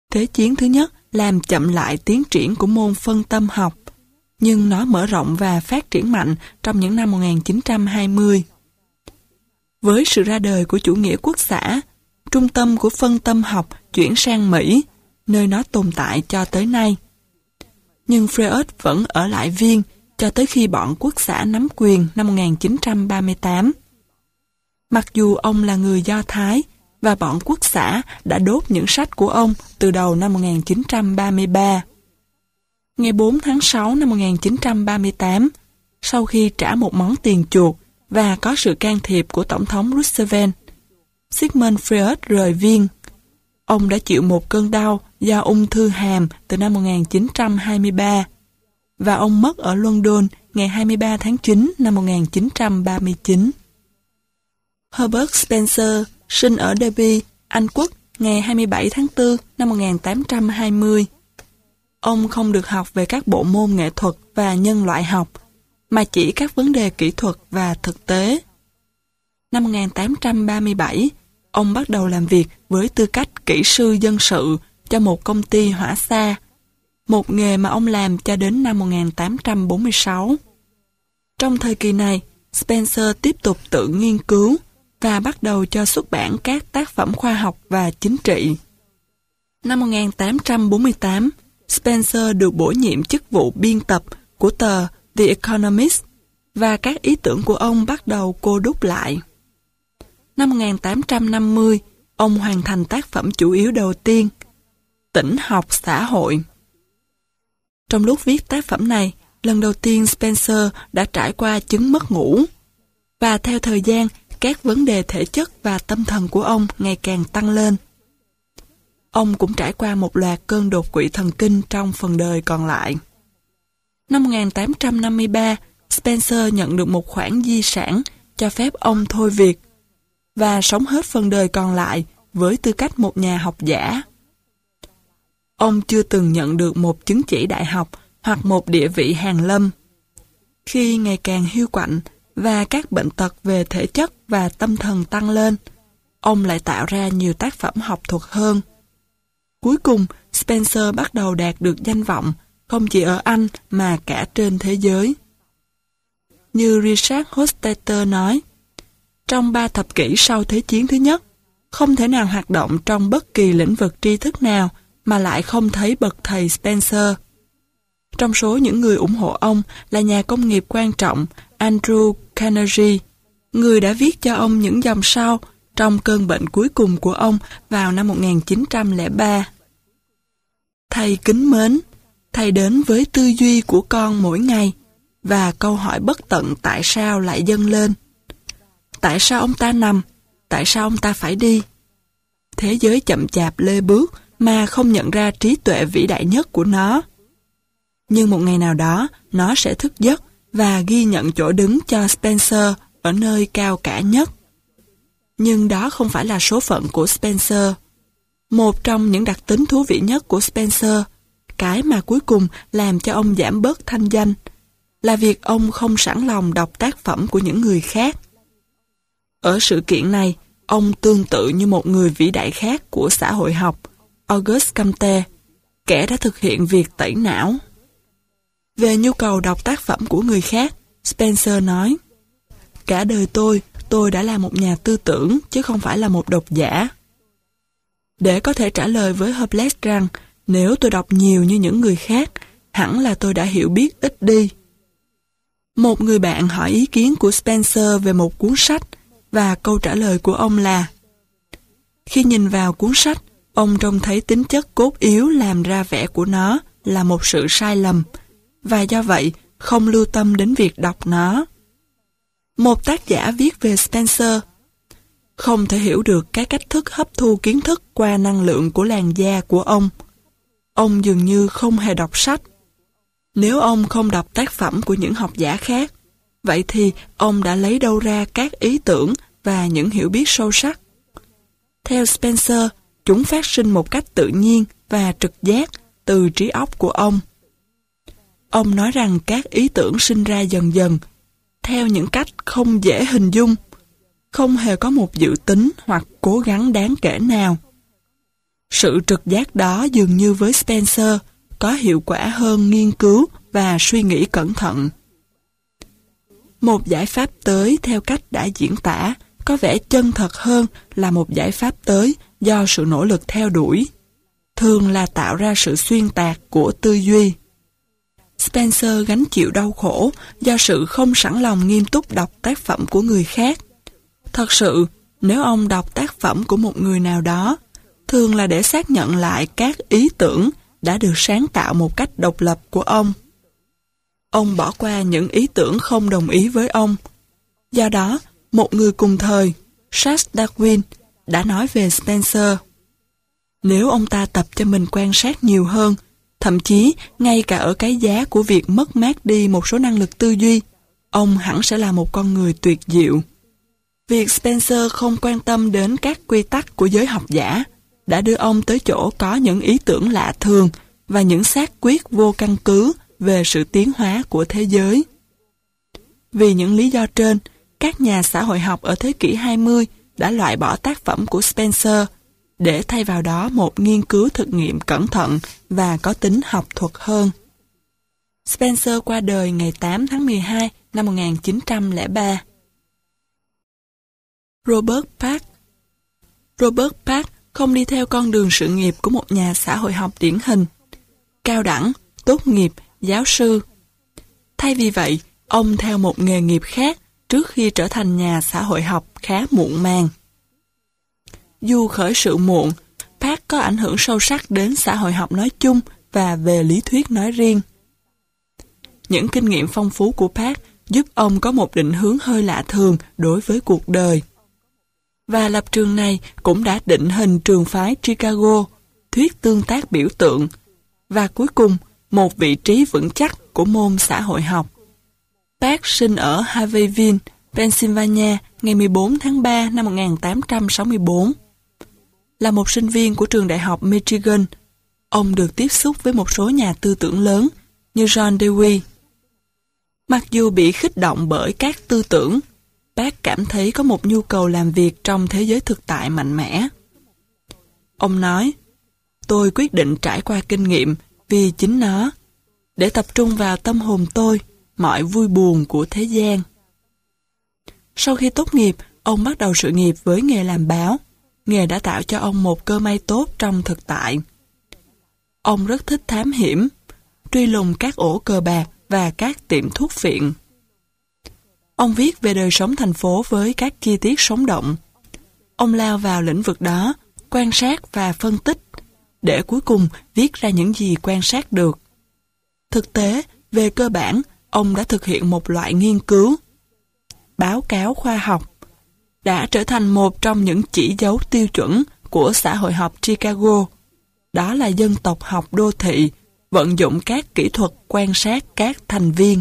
Thế chiến thứ nhất làm chậm lại tiến triển của môn phân tâm học, nhưng nó mở rộng và phát triển mạnh trong những năm 1920. Với sự ra đời của chủ nghĩa quốc xã, trung tâm của phân tâm học chuyển sang Mỹ, nơi nó tồn tại cho tới nay. Nhưng Freud vẫn ở lại Viên cho tới khi bọn quốc xã nắm quyền năm 1938. Mặc dù ông là người Do Thái, và bọn quốc xã đã đốt những sách của ông từ đầu năm 1933. Ngày 4 tháng 6 năm 1938, sau khi trả một món tiền chuộc và có sự can thiệp của Tổng thống Roosevelt, Sigmund Freud rời Viên. Ông đã chịu một cơn đau do ung thư hàm từ năm 1923 và ông mất ở London ngày 23 tháng 9 năm 1939. Herbert Spencer sinh ở Derby, Anh Quốc ngày 27 tháng 4 năm 1820. Ông không được học về các bộ môn nghệ thuật và nhân loại học, mà chỉ các vấn đề kỹ thuật và thực tế. Năm 1837, ông bắt đầu làm việc với tư cách kỹ sư dân sự cho một công ty hỏa xa, một nghề mà ông làm cho đến năm 1846. Trong thời kỳ này, Spencer tiếp tục tự nghiên cứu và bắt đầu cho xuất bản các tác phẩm khoa học và chính trị. Năm 1848, Spencer được bổ nhiệm chức vụ biên tập của tờ The Economist và các ý tưởng của ông bắt đầu cô đúc lại. Năm 1850, ông hoàn thành tác phẩm chủ yếu đầu tiên, Tĩnh học xã hội. Trong lúc viết tác phẩm này, lần đầu tiên Spencer đã trải qua chứng mất ngủ, và theo thời gian, các vấn đề thể chất và tâm thần của ông ngày càng tăng lên. Ông cũng trải qua một loạt cơn đột quỵ thần kinh trong phần đời còn lại. Năm 1853, Spencer nhận được một khoản di sản cho phép ông thôi việc và sống hết phần đời còn lại với tư cách một nhà học giả. Ông chưa từng nhận được một chứng chỉ đại học hoặc một địa vị hàn lâm. Khi ngày càng hiu quạnh và các bệnh tật về thể chất và tâm thần tăng lên, ông lại tạo ra nhiều tác phẩm học thuật hơn. Cuối cùng, Spencer bắt đầu đạt được danh vọng không chỉ ở Anh mà cả trên thế giới. Như Richard Hofstadter nói, trong 3 thập kỷ sau Thế chiến thứ nhất, không thể nào hoạt động trong bất kỳ lĩnh vực tri thức nào mà lại không thấy bậc thầy Spencer. Trong số những người ủng hộ ông là nhà công nghiệp quan trọng Andrew Carnegie, người đã viết cho ông những dòng sau trong cơn bệnh cuối cùng của ông vào năm 1903. Thầy kính mến, thầy đến với tư duy của con mỗi ngày, và câu hỏi bất tận tại sao lại dâng lên. Tại sao ông ta nằm? Tại sao ông ta phải đi? Thế giới chậm chạp lê bước mà không nhận ra trí tuệ vĩ đại nhất của nó. Nhưng một ngày nào đó, nó sẽ thức giấc và ghi nhận chỗ đứng cho Spencer ở nơi cao cả nhất. Nhưng đó không phải là số phận của Spencer. Một trong những đặc tính thú vị nhất của Spencer, cái mà cuối cùng làm cho ông giảm bớt thanh danh, là việc ông không sẵn lòng đọc tác phẩm của những người khác. Ở sự kiện này, ông tương tự như một người vĩ đại khác của xã hội học, Auguste Comte, kẻ đã thực hiện việc tẩy não. Về nhu cầu đọc tác phẩm của người khác, Spencer nói, cả đời tôi đã là một nhà tư tưởng chứ không phải là một độc giả. Để có thể trả lời với Hobbes rằng nếu tôi đọc nhiều như những người khác, hẳn là tôi đã hiểu biết ít đi. Một người bạn hỏi ý kiến của Spencer về một cuốn sách, và câu trả lời của ông là: khi nhìn vào cuốn sách, ông trông thấy tính chất cốt yếu làm ra vẻ của nó là một sự sai lầm, và do vậy không lưu tâm đến việc đọc nó. Một tác giả viết về Spencer không thể hiểu được cái cách thức hấp thu kiến thức qua năng lượng của làn da của ông. Ông dường như không hề đọc sách. Nếu ông không đọc tác phẩm của những học giả khác, vậy thì ông đã lấy đâu ra các ý tưởng và những hiểu biết sâu sắc? Theo Spencer, chúng phát sinh một cách tự nhiên và trực giác từ trí óc của ông. Ông nói rằng các ý tưởng sinh ra dần dần, theo những cách không dễ hình dung, không hề có một dự tính hoặc cố gắng đáng kể nào. Sự trực giác đó dường như với Spencer có hiệu quả hơn nghiên cứu và suy nghĩ cẩn thận. Một giải pháp tới theo cách đã diễn tả có vẻ chân thật hơn là một giải pháp tới do sự nỗ lực theo đuổi, thường là tạo ra sự xuyên tạc của tư duy. Spencer gánh chịu đau khổ do sự không sẵn lòng nghiêm túc đọc tác phẩm của người khác. Thật sự, nếu ông đọc tác phẩm của một người nào đó, thường là để xác nhận lại các ý tưởng đã được sáng tạo một cách độc lập của ông. Ông bỏ qua những ý tưởng không đồng ý với ông. Do đó, một người cùng thời, Charles Darwin, đã nói về Spencer. Nếu ông ta tập cho mình quan sát nhiều hơn, thậm chí ngay cả ở cái giá của việc mất mát đi một số năng lực tư duy, ông hẳn sẽ là một con người tuyệt diệu. Việc Spencer không quan tâm đến các quy tắc của giới học giả đã đưa ông tới chỗ có những ý tưởng lạ thường và những xác quyết vô căn cứ về sự tiến hóa của thế giới. Vì những lý do trên, các nhà xã hội học ở thế kỷ 20 đã loại bỏ tác phẩm của Spencer để thay vào đó một nghiên cứu thực nghiệm cẩn thận và có tính học thuật hơn. Spencer qua đời ngày 8 tháng 12 năm 1903. Robert Park không đi theo con đường sự nghiệp của một nhà xã hội học điển hình, cao đẳng, tốt nghiệp, giáo sư. Thay vì vậy, ông theo một nghề nghiệp khác trước khi trở thành nhà xã hội học khá muộn màng. Dù khởi sự muộn, Park có ảnh hưởng sâu sắc đến xã hội học nói chung và về lý thuyết nói riêng. Những kinh nghiệm phong phú của Park giúp ông có một định hướng hơi lạ thường đối với cuộc đời. Và lập trường này cũng đã định hình trường phái Chicago, thuyết tương tác biểu tượng, và cuối cùng một vị trí vững chắc của môn xã hội học. Park sinh ở Harveyville, Pennsylvania ngày 14 tháng 3 năm 1864. Là một sinh viên của trường đại học Michigan, ông được tiếp xúc với một số nhà tư tưởng lớn như John Dewey. Mặc dù bị khích động bởi các tư tưởng, Park cảm thấy có một nhu cầu làm việc trong thế giới thực tại mạnh mẽ. Ông nói, tôi quyết định trải qua kinh nghiệm vì chính nó, để tập trung vào tâm hồn tôi, mọi vui buồn của thế gian. Sau khi tốt nghiệp, ông bắt đầu sự nghiệp với nghề làm báo. Nghề đã tạo cho ông một cơ may tốt trong thực tại. Ông rất thích thám hiểm, truy lùng các ổ cờ bạc và các tiệm thuốc phiện. Ông viết về đời sống thành phố với các chi tiết sống động. Ông lao vào lĩnh vực đó, quan sát và phân tích, để cuối cùng viết ra những gì quan sát được. Thực tế, về cơ bản, ông đã thực hiện một loại nghiên cứu. Báo cáo khoa học đã trở thành một trong những chỉ dấu tiêu chuẩn của xã hội học Chicago. Đó là dân tộc học đô thị, vận dụng các kỹ thuật quan sát các thành viên.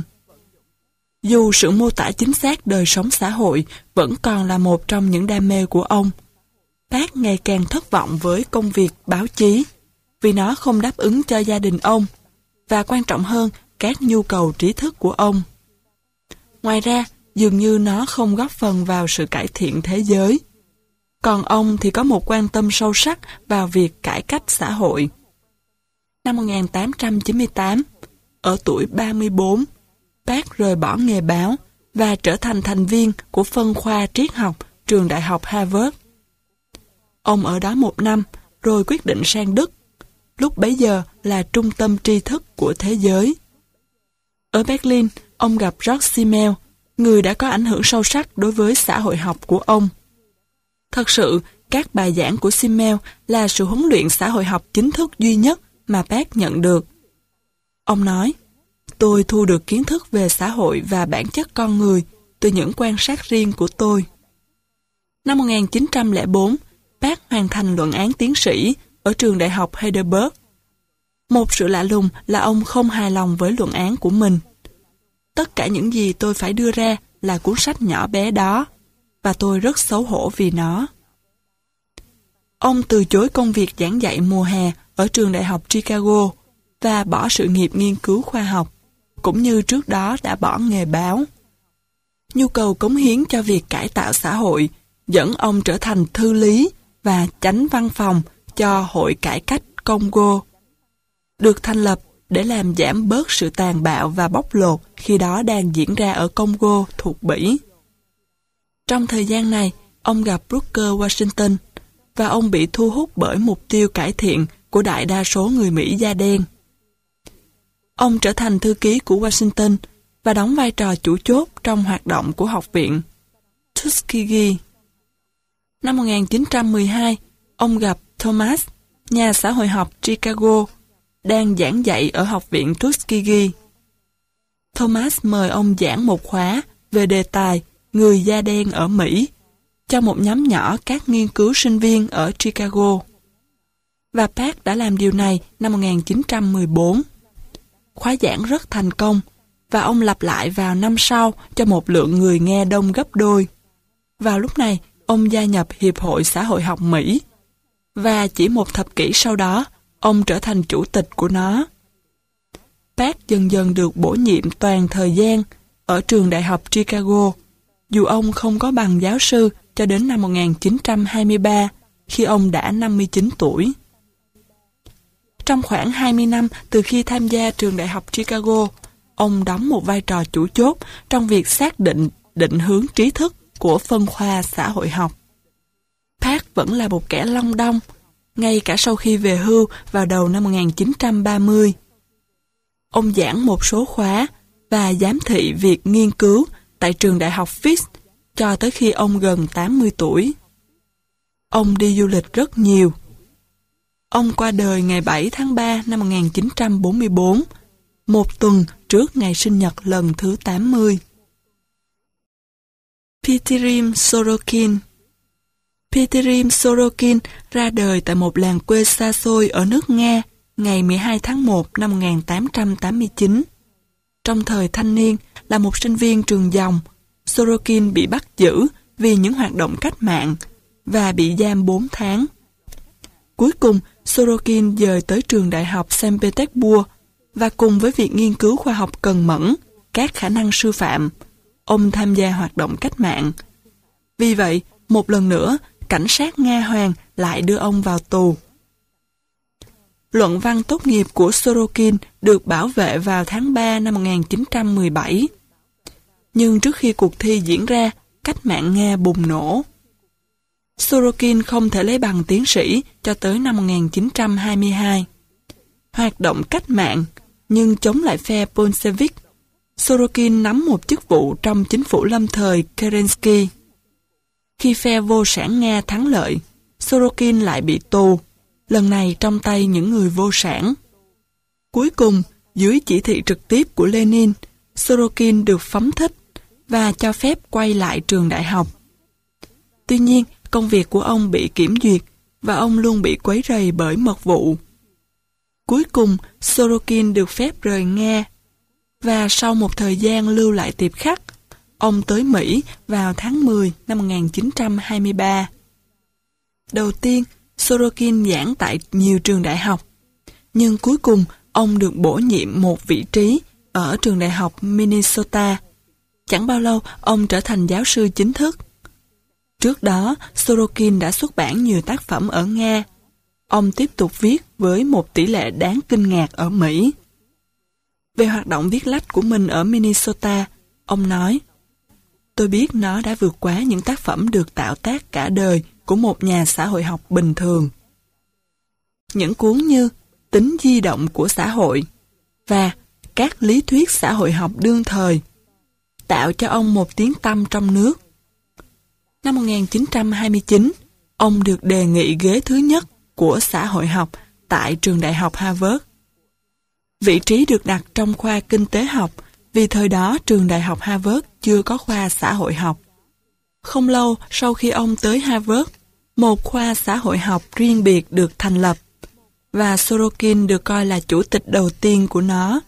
Dù sự mô tả chính xác đời sống xã hội vẫn còn là một trong những đam mê của ông, Park ngày càng thất vọng với công việc báo chí, vì nó không đáp ứng cho gia đình ông, và quan trọng hơn, các nhu cầu trí thức của ông. Ngoài ra, dường như nó không góp phần vào sự cải thiện thế giới. Còn ông thì có một quan tâm sâu sắc vào việc cải cách xã hội. Năm 1898, ở tuổi 34, Park rời bỏ nghề báo và trở thành thành viên của phân khoa triết học trường đại học Harvard. Ông ở đó 1 năm, rồi quyết định sang Đức, lúc bấy giờ là trung tâm tri thức của thế giới. Ở Berlin, ông gặp George Simmel, người đã có ảnh hưởng sâu sắc đối với xã hội học của ông. Thật sự, các bài giảng của Simmel là sự huấn luyện xã hội học chính thức duy nhất mà Park nhận được. Ông nói, tôi thu được kiến thức về xã hội và bản chất con người từ những quan sát riêng của tôi. Năm 1904, Park hoàn thành luận án tiến sĩ ở trường đại học Heidelberg. Một sự lạ lùng là ông không hài lòng với luận án của mình. Tất cả những gì tôi phải đưa ra là cuốn sách nhỏ bé đó, và tôi rất xấu hổ vì nó. Ông từ chối công việc giảng dạy mùa hè ở trường đại học Chicago và bỏ sự nghiệp nghiên cứu khoa học, cũng như trước đó đã bỏ nghề báo. Nhu cầu cống hiến cho việc cải tạo xã hội dẫn ông trở thành thư lý và chánh văn phòng cho Hội Cải cách Congo, được thành lập để làm giảm bớt sự tàn bạo và bóc lột khi đó đang diễn ra ở Congo thuộc Bỉ. Trong thời gian này, ông gặp Booker Washington và ông bị thu hút bởi mục tiêu cải thiện của đại đa số người Mỹ da đen. Ông trở thành thư ký của Washington và đóng vai trò chủ chốt trong hoạt động của học viện Tuskegee. Năm 1912, ông gặp Thomas, nhà xã hội học Chicago, đang giảng dạy ở học viện Tuskegee. Thomas mời ông giảng một khóa về đề tài người da đen ở Mỹ cho một nhóm nhỏ các nghiên cứu sinh viên ở Chicago. Và Park đã làm điều này năm 1914. Khóa giảng rất thành công và ông lặp lại vào năm sau cho một lượng người nghe đông gấp đôi. Vào lúc này, ông gia nhập Hiệp hội Xã hội học Mỹ và chỉ một thập kỷ sau đó, ông trở thành chủ tịch của nó. Park dần dần được bổ nhiệm toàn thời gian ở trường đại học Chicago, dù ông không có bằng giáo sư cho đến năm 1923, khi ông đã 59 tuổi. Trong khoảng 20 năm từ khi tham gia trường đại học Chicago, ông đóng một vai trò chủ chốt trong việc xác định định hướng trí thức của phân khoa xã hội học. Park vẫn là một kẻ long đong, ngay cả sau khi về hưu vào đầu năm 1930. Ông giảng một số khóa và giám thị việc nghiên cứu tại trường đại học Fisk cho tới khi ông gần 80 tuổi. Ông đi du lịch rất nhiều. Ông qua đời ngày 7 tháng 3 năm 1944, một tuần trước ngày sinh nhật lần thứ 80. Pitirim Sorokin. Pitirim Sorokin ra đời tại một làng quê xa xôi ở nước Nga ngày 12 tháng 1 năm 1889. Trong thời thanh niên, là một sinh viên trường dòng, Sorokin bị bắt giữ vì những hoạt động cách mạng và bị giam 4 tháng. Cuối cùng, Sorokin dời tới trường đại học Saint Petersburg và cùng với việc nghiên cứu khoa học cần mẫn, các khả năng sư phạm, ông tham gia hoạt động cách mạng. Vì vậy, một lần nữa, cảnh sát Nga Hoàng lại đưa ông vào tù. Luận văn tốt nghiệp của Sorokin được bảo vệ vào tháng 3 năm 1917. Nhưng trước khi cuộc thi diễn ra, cách mạng Nga bùng nổ. Sorokin không thể lấy bằng tiến sĩ cho tới năm 1922. Hoạt động cách mạng, nhưng chống lại phe Bolshevik. Sorokin nắm một chức vụ trong chính phủ lâm thời Kerensky. Khi phe vô sản Nga thắng lợi, Sorokin lại bị tù, lần này trong tay những người vô sản. Cuối cùng, dưới chỉ thị trực tiếp của Lenin, Sorokin được phóng thích và cho phép quay lại trường đại học. Tuy nhiên, công việc của ông bị kiểm duyệt và ông luôn bị quấy rầy bởi mật vụ. Cuối cùng, Sorokin được phép rời Nga và sau một thời gian lưu lại tiệp khắc, ông tới Mỹ vào tháng 10 năm 1923. Đầu tiên, Sorokin giảng tại nhiều trường đại học, nhưng cuối cùng ông được bổ nhiệm một vị trí ở trường đại học Minnesota. Chẳng bao lâu, ông trở thành giáo sư chính thức. Trước đó, Sorokin đã xuất bản nhiều tác phẩm ở Nga. Ông tiếp tục viết với một tỷ lệ đáng kinh ngạc ở Mỹ. Về hoạt động viết lách của mình ở Minnesota, ông nói: "Tôi biết nó đã vượt quá những tác phẩm được tạo tác cả đời của một nhà xã hội học bình thường. Những cuốn như Tính di động của xã hội và Các lý thuyết xã hội học đương thời tạo cho ông một tiếng tăm trong nước." Năm 1929, ông được đề nghị ghế thứ nhất của xã hội học tại trường đại học Harvard. Vị trí được đặt trong khoa kinh tế học vì thời đó trường đại học Harvard chưa có khoa xã hội học. Không lâu sau khi ông tới Harvard, một khoa xã hội học riêng biệt được thành lập và Sorokin được coi là chủ tịch đầu tiên của nó.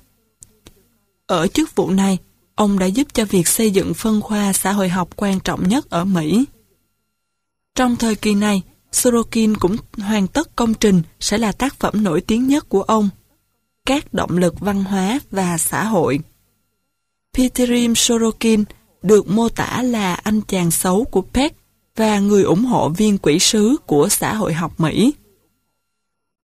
Ở chức vụ này, ông đã giúp cho việc xây dựng phân khoa xã hội học quan trọng nhất ở Mỹ. Trong thời kỳ này, Sorokin cũng hoàn tất công trình sẽ là tác phẩm nổi tiếng nhất của ông, Các động lực văn hóa và xã hội. Pitirim Sorokin được mô tả là anh chàng xấu của Peck và người ủng hộ viên quỹ sứ của xã hội học Mỹ.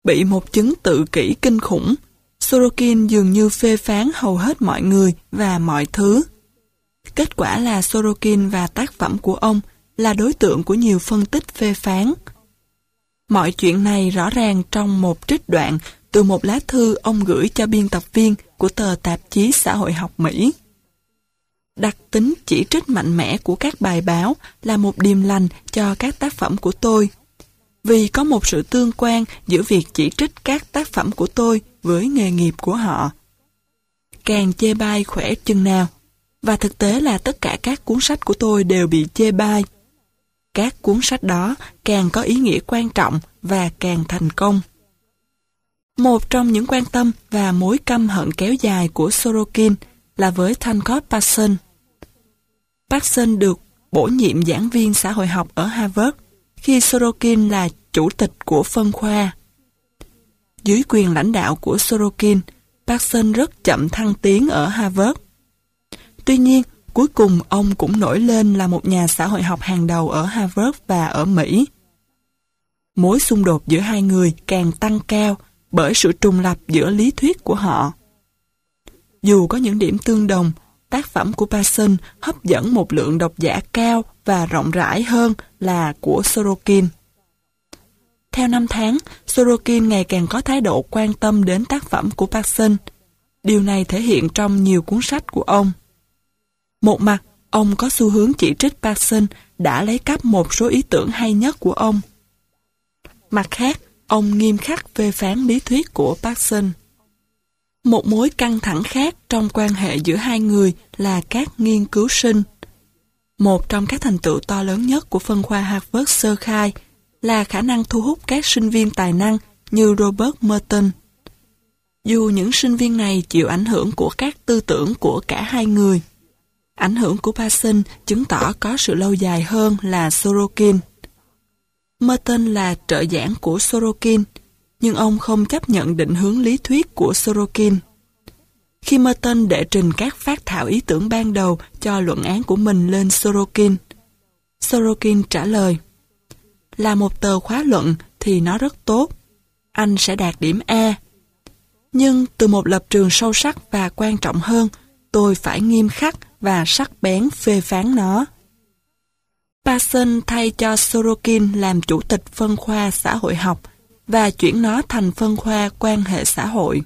Bị một chứng tự kỷ kinh khủng, Sorokin dường như phê phán hầu hết mọi người và mọi thứ. Kết quả là Sorokin và tác phẩm của ông là đối tượng của nhiều phân tích phê phán. Mọi chuyện này rõ ràng trong một trích đoạn từ một lá thư ông gửi cho biên tập viên của tờ tạp chí xã hội học Mỹ. Đặc tính chỉ trích mạnh mẽ của các bài báo là một điềm lành cho các tác phẩm của tôi, vì có một sự tương quan giữa việc chỉ trích các tác phẩm của tôi với nghề nghiệp của họ. Càng chê bai khỏe chừng nào, và thực tế là tất cả các cuốn sách của tôi đều bị chê bai. Các cuốn sách đó càng có ý nghĩa quan trọng và càng thành công. Một trong những quan tâm và mối căm hận kéo dài của Sorokin là với Thankot Parson. Parson được bổ nhiệm giảng viên xã hội học ở Harvard khi Sorokin là chủ tịch của phân khoa. Dưới quyền lãnh đạo của Sorokin, Parson rất chậm thăng tiến ở Harvard. Tuy nhiên, cuối cùng ông cũng nổi lên là một nhà xã hội học hàng đầu ở Harvard và ở Mỹ. Mối xung đột giữa hai người càng tăng cao bởi sự trùng lặp giữa lý thuyết của họ. Dù có những điểm tương đồng, tác phẩm của Parson hấp dẫn một lượng độc giả cao và rộng rãi hơn là của Sorokin. Theo năm tháng, Sorokin ngày càng có thái độ quan tâm đến tác phẩm của Parson. Điều này thể hiện trong nhiều cuốn sách của ông. Một mặt, ông có xu hướng chỉ trích Parson đã lấy cắp một số ý tưởng hay nhất của ông. Mặt khác, ông nghiêm khắc phê phán lý thuyết của Parson. Một mối căng thẳng khác trong quan hệ giữa hai người là các nghiên cứu sinh. Một trong các thành tựu to lớn nhất của phân khoa Harvard sơ khai là khả năng thu hút các sinh viên tài năng như Robert Merton. Dù những sinh viên này chịu ảnh hưởng của các tư tưởng của cả hai người, ảnh hưởng của Parson chứng tỏ có sự lâu dài hơn là Sorokin. Merton là trợ giảng của Sorokin, nhưng ông không chấp nhận định hướng lý thuyết của Sorokin. Khi Merton đệ trình các phác thảo ý tưởng ban đầu cho luận án của mình lên Sorokin, Sorokin trả lời: là một tờ khóa luận thì nó rất tốt, anh sẽ đạt điểm A. Nhưng từ một lập trường sâu sắc và quan trọng hơn, tôi phải nghiêm khắc và sắc bén phê phán nó. Parson thay cho Sorokin làm chủ tịch phân khoa xã hội học và chuyển nó thành phân khoa quan hệ xã hội.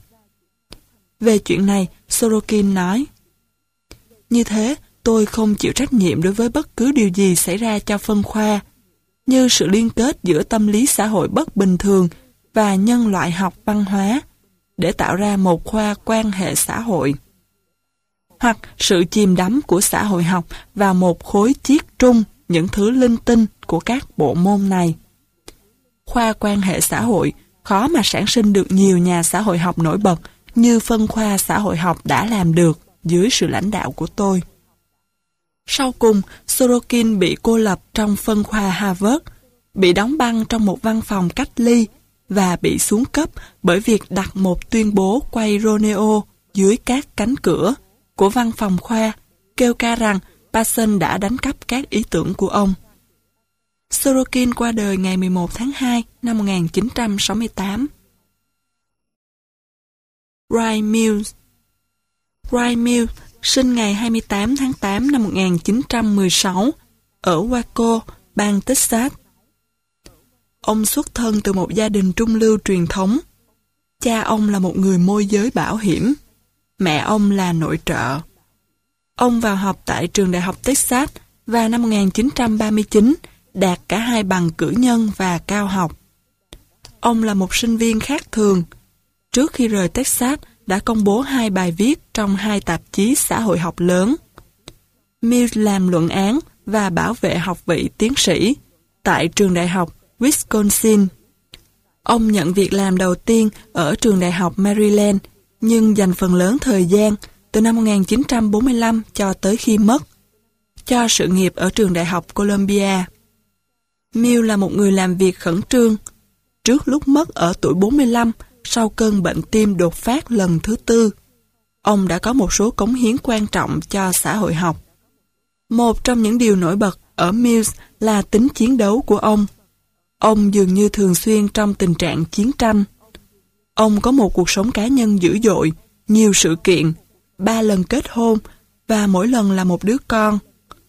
Về chuyện này, Sorokin nói: như thế, tôi không chịu trách nhiệm đối với bất cứ điều gì xảy ra cho phân khoa, như sự liên kết giữa tâm lý xã hội bất bình thường và nhân loại học văn hóa, để tạo ra một khoa quan hệ xã hội, hoặc sự chìm đắm của xã hội học vào một khối chiết trung những thứ linh tinh của các bộ môn này. Khoa quan hệ xã hội khó mà sản sinh được nhiều nhà xã hội học nổi bật như phân khoa xã hội học đã làm được dưới sự lãnh đạo của tôi. Sau cùng, Sorokin bị cô lập trong phân khoa Harvard, bị đóng băng trong một văn phòng cách ly và bị xuống cấp bởi việc đặt một tuyên bố quay Romeo dưới các cánh cửa của văn phòng khoa, kêu ca rằng Parson đã đánh cắp các ý tưởng của ông. Sorokin qua đời ngày 11 tháng 2 năm 1968. Wright Mills. Wright Mills sinh ngày 28 tháng 8 năm 1916 ở Waco, bang Texas. Ông xuất thân từ một gia đình trung lưu truyền thống. Cha ông là một người môi giới bảo hiểm. Mẹ ông là nội trợ. Ông vào học tại trường đại học Texas và năm 1939 đạt cả hai bằng cử nhân và cao học. Ông là một sinh viên khác thường. Trước khi rời Texas đã công bố 2 bài viết trong 2 tạp chí xã hội học lớn. Mills làm luận án và bảo vệ học vị tiến sĩ tại trường đại học Wisconsin. Ông nhận việc làm đầu tiên ở trường đại học Maryland, nhưng dành phần lớn thời gian từ năm 1945 cho tới khi mất cho sự nghiệp ở trường đại học Columbia. Mills là một người làm việc khẩn trương. Trước lúc mất ở tuổi 45, sau cơn bệnh tim đột phát lần thứ 4, ông đã có một số cống hiến quan trọng cho xã hội học. Một trong những điều nổi bật ở Mills là tính chiến đấu của ông. Ông dường như thường xuyên trong tình trạng chiến tranh. Ông có một cuộc sống cá nhân dữ dội, nhiều sự kiện, 3 lần kết hôn và mỗi lần là một đứa con.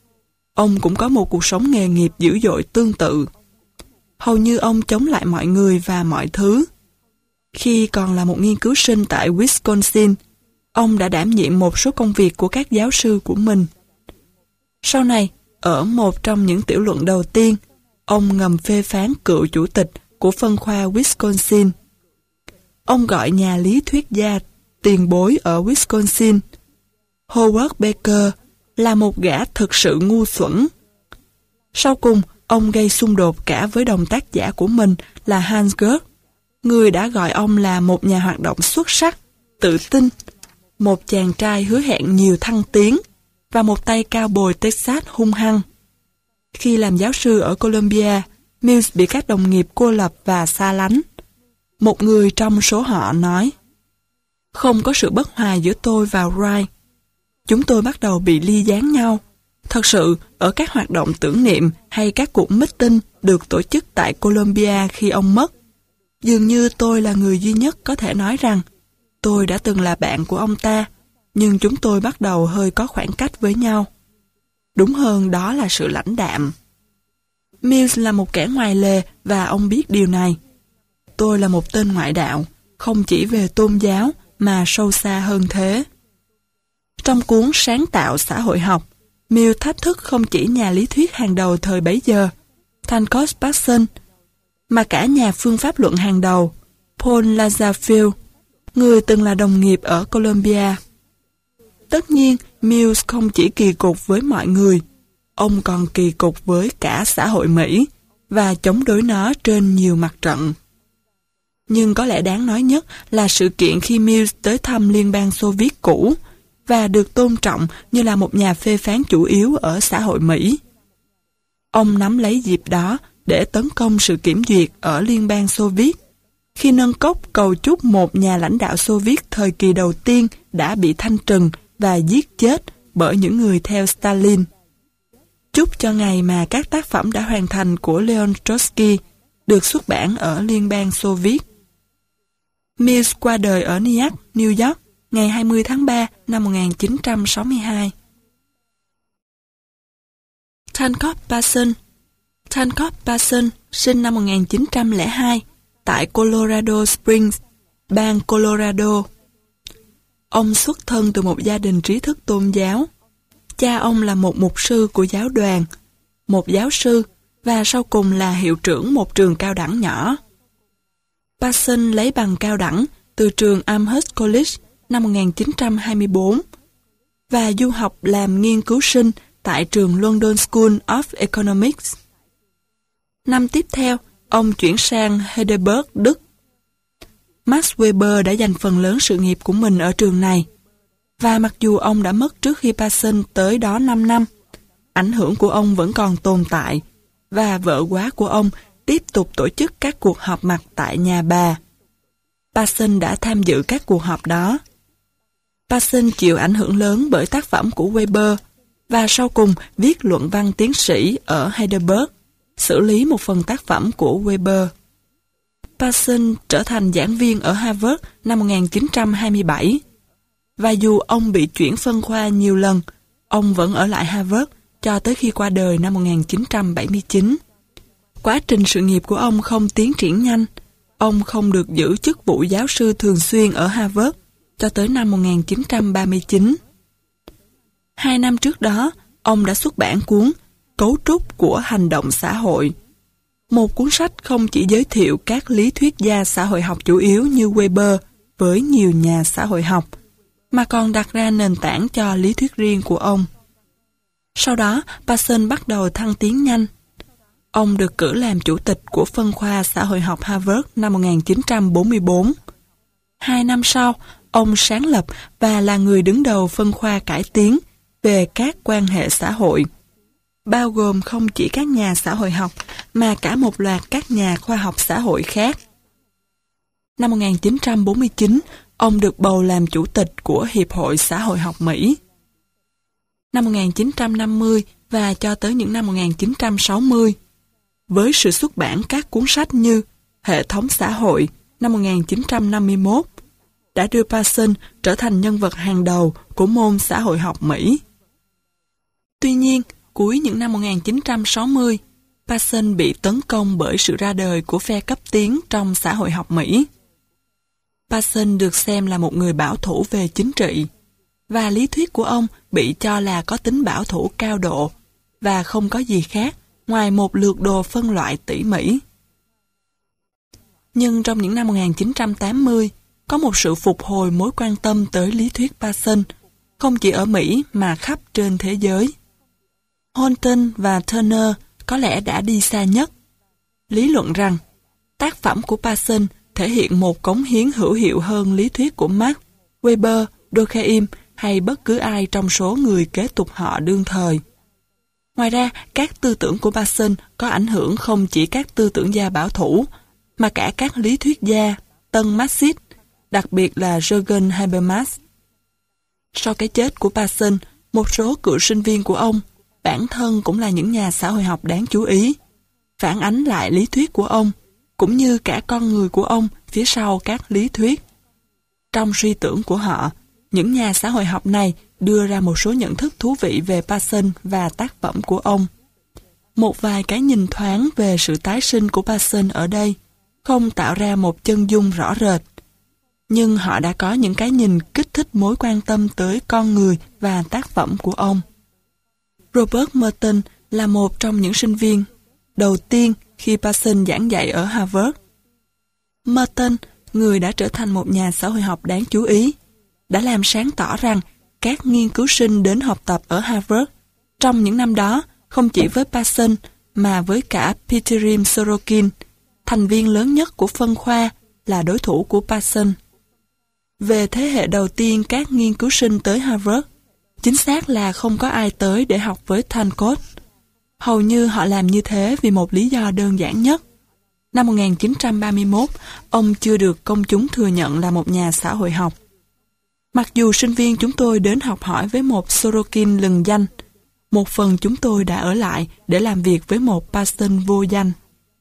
Ông cũng có một cuộc sống nghề nghiệp dữ dội tương tự. Hầu như ông chống lại mọi người và mọi thứ. Khi còn là một nghiên cứu sinh tại Wisconsin, ông đã đảm nhiệm một số công việc của các giáo sư của mình. Sau này, ở một trong những tiểu luận đầu tiên, ông ngầm phê phán cựu chủ tịch của phân khoa Wisconsin. Ông gọi nhà lý thuyết gia tiền bối ở Wisconsin, Howard Baker, là một gã thực sự ngu xuẩn. Sau cùng, ông gây xung đột cả với đồng tác giả của mình là Hans Gert, người đã gọi ông là một nhà hoạt động xuất sắc, tự tin, một chàng trai hứa hẹn nhiều thăng tiến và một tay cao bồi Texas hung hăng. Khi làm giáo sư ở Columbia, Mills bị các đồng nghiệp cô lập và xa lánh. Một người trong số họ nói, không có sự bất hòa giữa tôi và Wright. Chúng tôi bắt đầu bị ly gián nhau. Thật sự, ở các hoạt động tưởng niệm hay các cuộc meeting được tổ chức tại Columbia khi ông mất, dường như tôi là người duy nhất có thể nói rằng tôi đã từng là bạn của ông ta, nhưng chúng tôi bắt đầu hơi có khoảng cách với nhau. Đúng hơn đó là sự lãnh đạm. Mills là một kẻ ngoài lề và ông biết điều này. Tôi là một tên ngoại đạo, không chỉ về tôn giáo mà sâu xa hơn thế. Trong cuốn Sáng tạo xã hội học, Mills thách thức không chỉ nhà lý thuyết hàng đầu thời bấy giờ, Thankos Parson, mà cả nhà phương pháp luận hàng đầu, Paul Lazarsfeld, người từng là đồng nghiệp ở Columbia. Tất nhiên, Mills không chỉ kỳ cục với mọi người, ông còn kỳ cục với cả xã hội Mỹ và chống đối nó trên nhiều mặt trận. Nhưng có lẽ đáng nói nhất là sự kiện khi Mills tới thăm Liên bang Xô Viết cũ và được tôn trọng như là một nhà phê phán chủ yếu ở xã hội Mỹ. Ông nắm lấy dịp đó để tấn công sự kiểm duyệt ở Liên bang Xô Viết, khi nâng cốc cầu chúc một nhà lãnh đạo Xô Viết thời kỳ đầu tiên đã bị thanh trừng và giết chết bởi những người theo Stalin. Chúc cho ngày mà các tác phẩm đã hoàn thành của Leon Trotsky được xuất bản ở Liên bang Xô Viết. Mills qua đời ở Nyack, New York, ngày 20 tháng 3 năm 1962. Thankos Parson sinh năm 1902 tại Colorado Springs, bang Colorado. Ông xuất thân từ một gia đình trí thức tôn giáo. Cha ông là một mục sư của giáo đoàn, một giáo sư và sau cùng là hiệu trưởng một trường cao đẳng nhỏ. Parson lấy bằng cao đẳng từ trường Amherst College năm 1924 và du học làm nghiên cứu sinh tại trường London School of Economics. Năm tiếp theo, ông chuyển sang Heidelberg, Đức. Max Weber đã dành phần lớn sự nghiệp của mình ở trường này, và mặc dù ông đã mất trước khi Parson tới đó 5 năm, ảnh hưởng của ông vẫn còn tồn tại, và vợ quá của ông tiếp tục tổ chức các cuộc họp mặt tại nhà bà. Parson đã tham dự các cuộc họp đó. Parson chịu ảnh hưởng lớn bởi tác phẩm của Weber, và sau cùng viết luận văn tiến sĩ ở Heidelberg, xử lý một phần tác phẩm của Weber. Parson trở thành giảng viên ở Harvard năm 1927, và dù ông bị chuyển phân khoa nhiều lần, ông vẫn ở lại Harvard cho tới khi qua đời năm 1979. Quá trình sự nghiệp của ông không tiến triển nhanh. Ông không được giữ chức vụ giáo sư thường xuyên ở Harvard cho tới năm 1939. 2 năm trước đó, ông đã xuất bản cuốn Cấu trúc của hành động xã hội. Một cuốn sách không chỉ giới thiệu các lý thuyết gia xã hội học chủ yếu như Weber với nhiều nhà xã hội học, mà còn đặt ra nền tảng cho lý thuyết riêng của ông. Sau đó, Parson bắt đầu thăng tiến nhanh. Ông được cử làm chủ tịch của phân khoa xã hội học Harvard năm 1944. 2 năm sau, ông sáng lập và là người đứng đầu phân khoa cải tiến về các quan hệ xã hội, bao gồm không chỉ các nhà xã hội học mà cả một loạt các nhà khoa học xã hội khác. Năm 1949, ông được bầu làm chủ tịch của Hiệp hội Xã hội học Mỹ. Năm 1950 và cho tới những năm 1960, với sự xuất bản các cuốn sách như Hệ thống xã hội, năm 1951, đã đưa Parsons trở thành nhân vật hàng đầu của môn xã hội học Mỹ. Tuy nhiên, cuối những năm 1960, Parsons bị tấn công bởi sự ra đời của phe cấp tiến trong xã hội học Mỹ. Parsons được xem là một người bảo thủ về chính trị, và lý thuyết của ông bị cho là có tính bảo thủ cao độ và không có gì khác ngoài một lược đồ phân loại tỉ mỉ. Nhưng trong những năm 1980, có một sự phục hồi mối quan tâm tới lý thuyết Parsons, không chỉ ở Mỹ mà khắp trên thế giới. Holton và Turner có lẽ đã đi xa nhất. Lý luận rằng, tác phẩm của Parsons thể hiện một cống hiến hữu hiệu hơn lý thuyết của Marx, Weber, Durkheim hay bất cứ ai trong số người kế tục họ đương thời. Ngoài ra, các tư tưởng của Parsons có ảnh hưởng không chỉ các tư tưởng gia bảo thủ, mà cả các lý thuyết gia, tân Marxist, đặc biệt là Jürgen Habermas. Sau cái chết của Parsons, một số cựu sinh viên của ông, bản thân cũng là những nhà xã hội học đáng chú ý, phản ánh lại lý thuyết của ông, cũng như cả con người của ông phía sau các lý thuyết. Trong suy tưởng của họ, những nhà xã hội học này đưa ra một số nhận thức thú vị về Parsons và tác phẩm của ông. Một vài cái nhìn thoáng về sự tái sinh của Parsons ở đây không tạo ra một chân dung rõ rệt, nhưng họ đã có những cái nhìn kích thích mối quan tâm tới con người và tác phẩm của ông. Robert Merton là một trong những sinh viên đầu tiên khi Parsons giảng dạy ở Harvard. Merton, người đã trở thành một nhà xã hội học đáng chú ý, đã làm sáng tỏ rằng các nghiên cứu sinh đến học tập ở Harvard trong những năm đó không chỉ với Parsons mà với cả Pitirim Sorokin, thành viên lớn nhất của phân khoa, là đối thủ của Parsons. Về thế hệ đầu tiên các nghiên cứu sinh tới Harvard, chính xác là không có ai tới để học với Thankot. Hầu như họ làm như thế vì một lý do đơn giản nhất. Năm 1931, ông chưa được công chúng thừa nhận là một nhà xã hội học. Mặc dù sinh viên chúng tôi đến học hỏi với một Sorokin lừng danh, một phần chúng tôi đã ở lại để làm việc với một Parsons vô danh.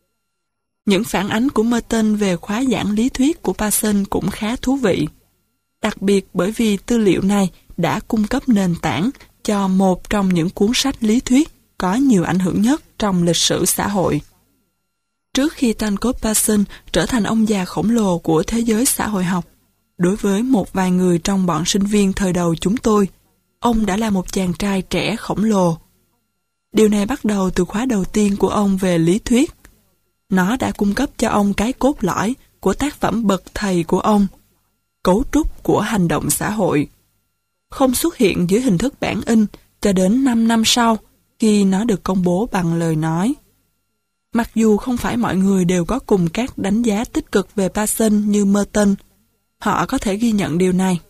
Những phản ánh của Merton về khóa giảng lý thuyết của Parsons cũng khá thú vị, đặc biệt bởi vì tư liệu này đã cung cấp nền tảng cho một trong những cuốn sách lý thuyết có nhiều ảnh hưởng nhất trong lịch sử xã hội. Trước khi Thankot Parsons trở thành ông già khổng lồ của thế giới xã hội học, đối với một vài người trong bọn sinh viên thời đầu chúng tôi, ông đã là một chàng trai trẻ khổng lồ. Điều này bắt đầu từ khóa đầu tiên của ông về lý thuyết. Nó đã cung cấp cho ông cái cốt lõi của tác phẩm bậc thầy của ông, Cấu trúc của hành động xã hội. Không xuất hiện dưới hình thức bản in cho đến 5 năm sau, khi nó được công bố bằng lời nói. Mặc dù không phải mọi người đều có cùng các đánh giá tích cực về Parsons như Merton, họ có thể ghi nhận điều này.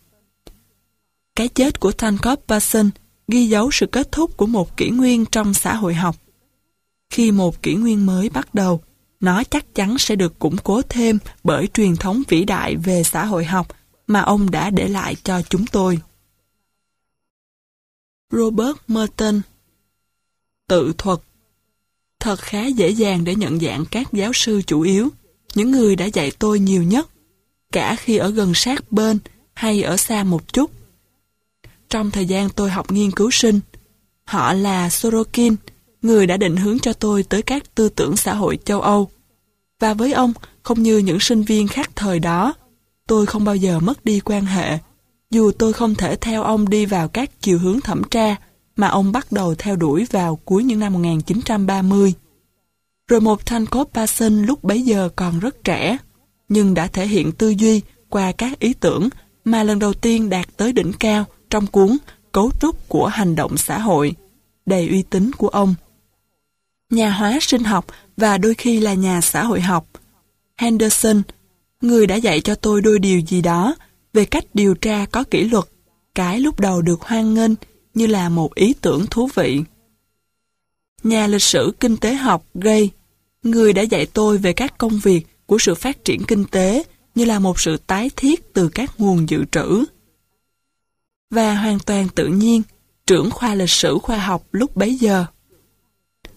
Cái chết của Thankot Parsons ghi dấu sự kết thúc của một kỷ nguyên trong xã hội học. Khi một kỷ nguyên mới bắt đầu, nó chắc chắn sẽ được củng cố thêm bởi truyền thống vĩ đại về xã hội học mà ông đã để lại cho chúng tôi. Robert Merton. Tự thuật. Thật khá dễ dàng để nhận dạng các giáo sư chủ yếu, những người đã dạy tôi nhiều nhất, cả khi ở gần sát bên hay ở xa một chút. Trong thời gian tôi học nghiên cứu sinh, họ là Sorokin, người đã định hướng cho tôi tới các tư tưởng xã hội châu Âu. Và với ông, không như những sinh viên khác thời đó, tôi không bao giờ mất đi quan hệ, dù tôi không thể theo ông đi vào các chiều hướng thẩm tra mà ông bắt đầu theo đuổi vào cuối những năm 1930. Rồi một Thankot Parsons lúc bấy giờ còn rất trẻ, nhưng đã thể hiện tư duy qua các ý tưởng mà lần đầu tiên đạt tới đỉnh cao trong cuốn Cấu trúc của hành động xã hội, đầy uy tín của ông. Nhà hóa sinh học và đôi khi là nhà xã hội học, Henderson, người đã dạy cho tôi đôi điều gì đó về cách điều tra có kỷ luật, cái lúc đầu được hoan nghênh như là một ý tưởng thú vị. Nhà lịch sử kinh tế học Gray, người đã dạy tôi về các công việc của sự phát triển kinh tế như là một sự tái thiết từ các nguồn dự trữ. Và hoàn toàn tự nhiên, trưởng khoa lịch sử khoa học lúc bấy giờ,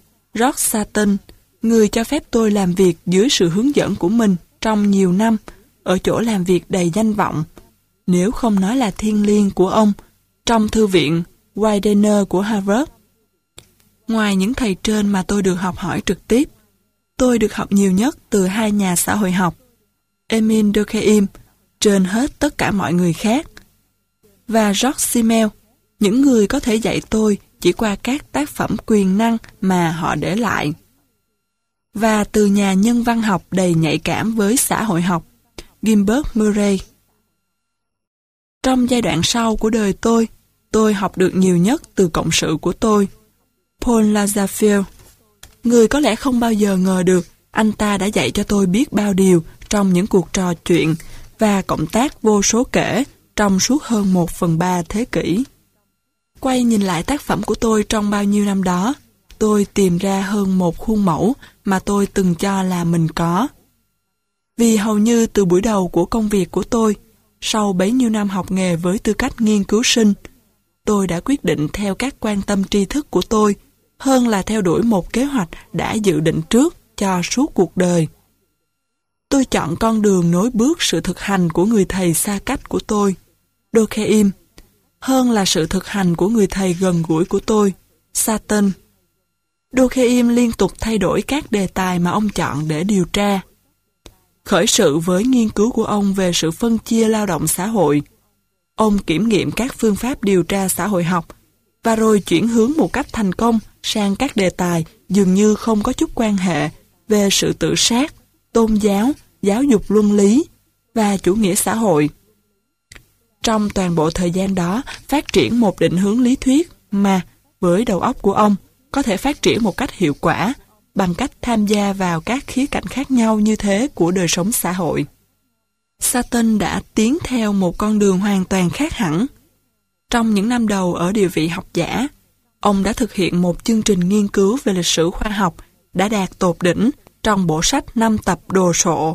George Sutton, người cho phép tôi làm việc dưới sự hướng dẫn của mình trong nhiều năm ở chỗ làm việc đầy danh vọng, nếu không nói là thiêng liêng của ông, trong thư viện Widener của Harvard. Ngoài những thầy trên mà tôi được học hỏi trực tiếp, tôi được học nhiều nhất từ hai nhà xã hội học, Emile Durkheim, trên hết tất cả mọi người khác, và George Simmel, những người có thể dạy tôi chỉ qua các tác phẩm quyền năng mà họ để lại. Và từ nhà nhân văn học đầy nhạy cảm với xã hội học, Gilbert Murray. Trong giai đoạn sau của đời tôi học được nhiều nhất từ cộng sự của tôi, Paul Lazarsfeld. Người có lẽ không bao giờ ngờ được anh ta đã dạy cho tôi biết bao điều trong những cuộc trò chuyện và cộng tác vô số kể trong suốt hơn 1/3 thế kỷ. Quay nhìn lại tác phẩm của tôi trong bao nhiêu năm đó, tôi tìm ra hơn một khuôn mẫu mà tôi từng cho là mình có. Vì hầu như từ buổi đầu của công việc của tôi, sau bấy nhiêu năm học nghề với tư cách nghiên cứu sinh, tôi đã quyết định theo các quan tâm tri thức của tôi hơn là theo đuổi một kế hoạch đã dự định trước cho suốt cuộc đời. Tôi chọn con đường nối bước sự thực hành của người thầy xa cách của tôi, Durkheim, hơn là sự thực hành của người thầy gần gũi của tôi, Sarton. Durkheim liên tục thay đổi các đề tài mà ông chọn để điều tra. Khởi sự với nghiên cứu của ông về sự phân chia lao động xã hội, ông kiểm nghiệm các phương pháp điều tra xã hội học và rồi chuyển hướng một cách thành công sang các đề tài dường như không có chút quan hệ về sự tự sát, tôn giáo, giáo dục luân lý và chủ nghĩa xã hội. Trong toàn bộ thời gian đó, phát triển một định hướng lý thuyết mà, với đầu óc của ông, có thể phát triển một cách hiệu quả bằng cách tham gia vào các khía cạnh khác nhau như thế của đời sống xã hội. Sarton đã tiến theo một con đường hoàn toàn khác hẳn. Trong những năm đầu ở địa vị học giả, ông đã thực hiện một chương trình nghiên cứu về lịch sử khoa học đã đạt tột đỉnh trong bộ sách 5 tập đồ sộ.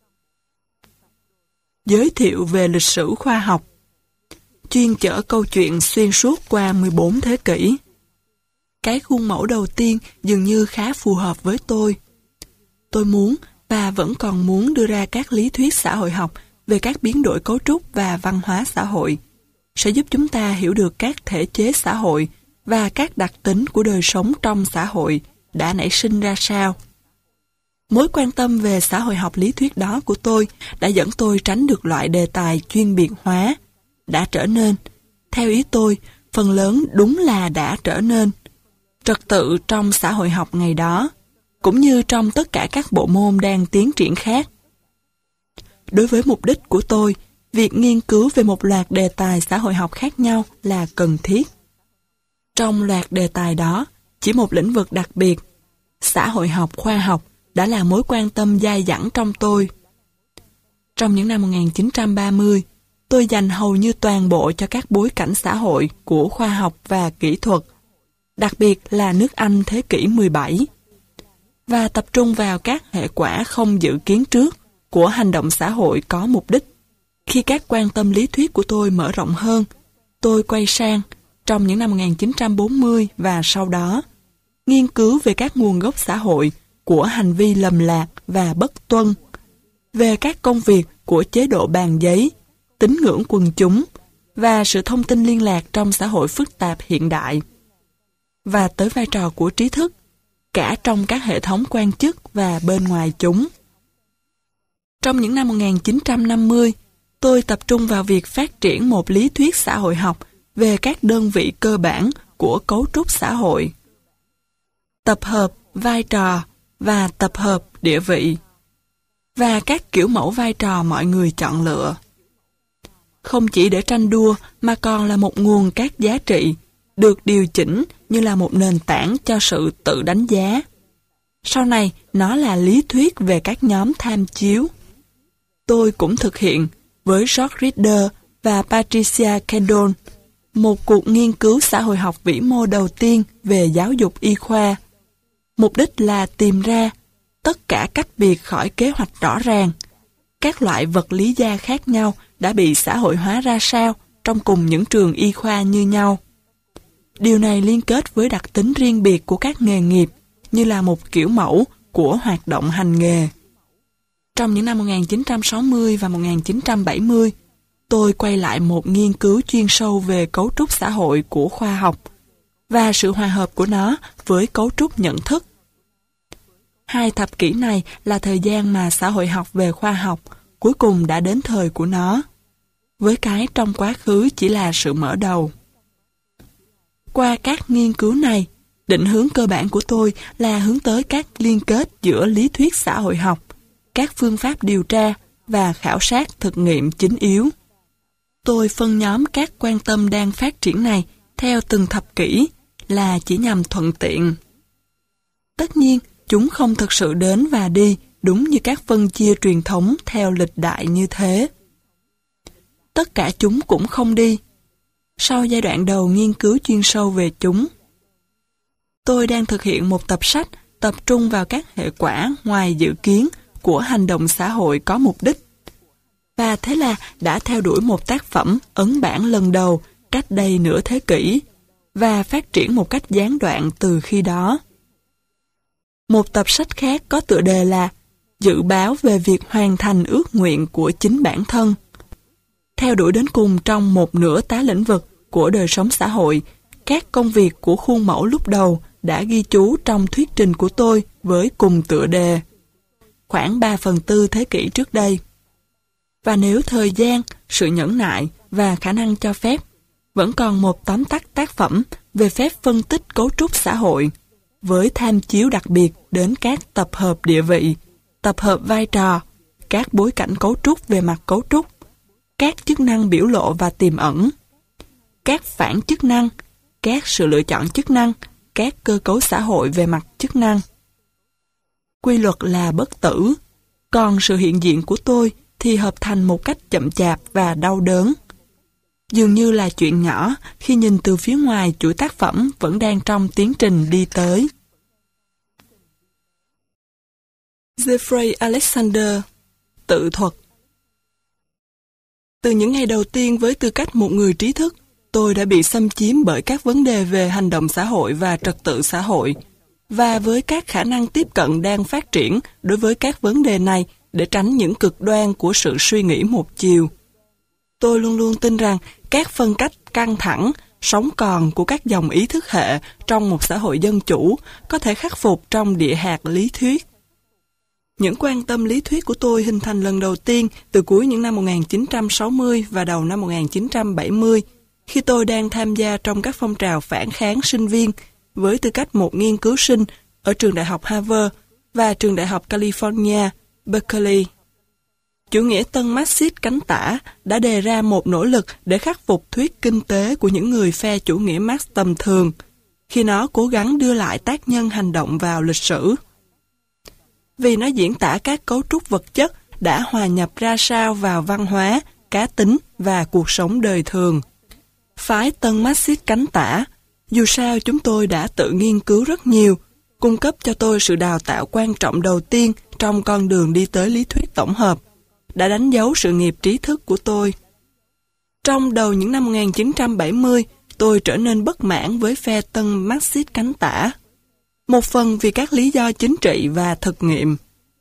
Giới thiệu về lịch sử khoa học, chuyên chở câu chuyện xuyên suốt qua 14 thế kỷ. Cái khuôn mẫu đầu tiên dường như khá phù hợp với tôi. Tôi muốn và vẫn còn muốn đưa ra các lý thuyết xã hội học về các biến đổi cấu trúc và văn hóa xã hội, sẽ giúp chúng ta hiểu được các thể chế xã hội và các đặc tính của đời sống trong xã hội đã nảy sinh ra sao. Mối quan tâm về xã hội học lý thuyết đó của tôi đã dẫn tôi tránh được loại đề tài chuyên biệt hóa, đã trở nên, theo ý tôi, phần lớn đúng là đã trở nên, trật tự trong xã hội học ngày đó, cũng như trong tất cả các bộ môn đang tiến triển khác. Đối với mục đích của tôi, việc nghiên cứu về một loạt đề tài xã hội học khác nhau là cần thiết. Trong loạt đề tài đó, chỉ một lĩnh vực đặc biệt, xã hội học khoa học, đã là mối quan tâm dai dẳng trong tôi. Trong những năm 1930, tôi dành hầu như toàn bộ cho các bối cảnh xã hội của khoa học và kỹ thuật, đặc biệt là nước Anh thế kỷ 17, và tập trung vào các hệ quả không dự kiến trước của hành động xã hội có mục đích. Khi các quan tâm lý thuyết của tôi mở rộng hơn, tôi quay sang, trong những năm 1940 và sau đó, nghiên cứu về các nguồn gốc xã hội của hành vi lầm lạc và bất tuân, về các công việc của chế độ bàn giấy, tín ngưỡng quần chúng và sự thông tin liên lạc trong xã hội phức tạp hiện đại, và tới vai trò của trí thức, cả trong các hệ thống quan chức và bên ngoài chúng. Trong những năm 1950, tôi tập trung vào việc phát triển một lý thuyết xã hội học về các đơn vị cơ bản của cấu trúc xã hội, tập hợp vai trò và tập hợp địa vị, và các kiểu mẫu vai trò mọi người chọn lựa. Không chỉ để tranh đua mà còn là một nguồn các giá trị, được điều chỉnh như là một nền tảng cho sự tự đánh giá. Sau này, nó là lý thuyết về các nhóm tham chiếu. Tôi cũng thực hiện, với George Ritter và Patricia Kendall, một cuộc nghiên cứu xã hội học vĩ mô đầu tiên về giáo dục y khoa. Mục đích là tìm ra tất cả cách biệt khỏi kế hoạch rõ ràng, các loại vật lý gia khác nhau đã bị xã hội hóa ra sao trong cùng những trường y khoa như nhau. Điều này liên kết với đặc tính riêng biệt của các nghề nghiệp như là một kiểu mẫu của hoạt động hành nghề. Trong những năm 1960 và 1970, tôi quay lại một nghiên cứu chuyên sâu về cấu trúc xã hội của khoa học và sự hòa hợp của nó với cấu trúc nhận thức. 2 thập kỷ này là thời gian mà xã hội học về khoa học cuối cùng đã đến thời của nó, với cái trong quá khứ chỉ là sự mở đầu. Qua các nghiên cứu này, định hướng cơ bản của tôi là hướng tới các liên kết giữa lý thuyết xã hội học, các phương pháp điều tra và khảo sát thực nghiệm chính yếu. Tôi phân nhóm các quan tâm đang phát triển này theo từng thập kỷ là chỉ nhằm thuận tiện. Tất nhiên, chúng không thực sự đến và đi đúng như các phân chia truyền thống theo lịch đại như thế. Tất cả chúng cũng không đi. Sau giai đoạn đầu nghiên cứu chuyên sâu về chúng, tôi đang thực hiện một tập sách tập trung vào các hệ quả ngoài dự kiến của hành động xã hội có mục đích. Và thế là đã theo đuổi một tác phẩm ấn bản lần đầu cách đây nửa thế kỷ và phát triển một cách gián đoạn từ khi đó. Một tập sách khác có tựa đề là Dự báo về việc hoàn thành ước nguyện của chính bản thân. Theo đuổi đến cùng trong một nửa tá lĩnh vực của đời sống xã hội, các công việc của khuôn mẫu lúc đầu đã ghi chú trong thuyết trình của tôi với cùng tựa đề, khoảng 3/4 thế kỷ trước đây. Và nếu thời gian, sự nhẫn nại và khả năng cho phép, vẫn còn một tóm tắt tác phẩm về phép phân tích cấu trúc xã hội, với tham chiếu đặc biệt đến các tập hợp địa vị, tập hợp vai trò, các bối cảnh cấu trúc về mặt cấu trúc, các chức năng biểu lộ và tiềm ẩn, các phản chức năng, các sự lựa chọn chức năng, các cơ cấu xã hội về mặt chức năng. Quy luật là bất tử, còn sự hiện diện của tôi thì hợp thành một cách chậm chạp và đau đớn. Dường như là chuyện nhỏ khi nhìn từ phía ngoài chuỗi tác phẩm vẫn đang trong tiến trình đi tới. Jeffrey Alexander, tự thuật. Từ những ngày đầu tiên với tư cách một người trí thức, tôi đã bị xâm chiếm bởi các vấn đề về hành động xã hội và trật tự xã hội, và với các khả năng tiếp cận đang phát triển đối với các vấn đề này để tránh những cực đoan của sự suy nghĩ một chiều. Tôi luôn luôn tin rằng các phân cách căng thẳng, sống còn của các dòng ý thức hệ trong một xã hội dân chủ có thể khắc phục trong địa hạt lý thuyết. Những quan tâm lý thuyết của tôi hình thành lần đầu tiên từ cuối những năm 1960 và đầu năm 1970, khi tôi đang tham gia trong các phong trào phản kháng sinh viên với tư cách một nghiên cứu sinh ở trường đại học Harvard và trường đại học California, Berkeley. Chủ nghĩa tân Marxist cánh tả đã đề ra một nỗ lực để khắc phục thuyết kinh tế của những người phe chủ nghĩa Marx tầm thường, khi nó cố gắng đưa lại tác nhân hành động vào lịch sử. Vì nó diễn tả các cấu trúc vật chất đã hòa nhập ra sao vào văn hóa, cá tính và cuộc sống đời thường. Phái tân Marxist cánh tả, dù sao chúng tôi đã tự nghiên cứu rất nhiều, cung cấp cho tôi sự đào tạo quan trọng đầu tiên trong con đường đi tới lý thuyết tổng hợp, đã đánh dấu sự nghiệp trí thức của tôi. Trong đầu những năm 1970, tôi trở nên bất mãn với phe tân Marxist cánh tả, một phần vì các lý do chính trị và thực nghiệm.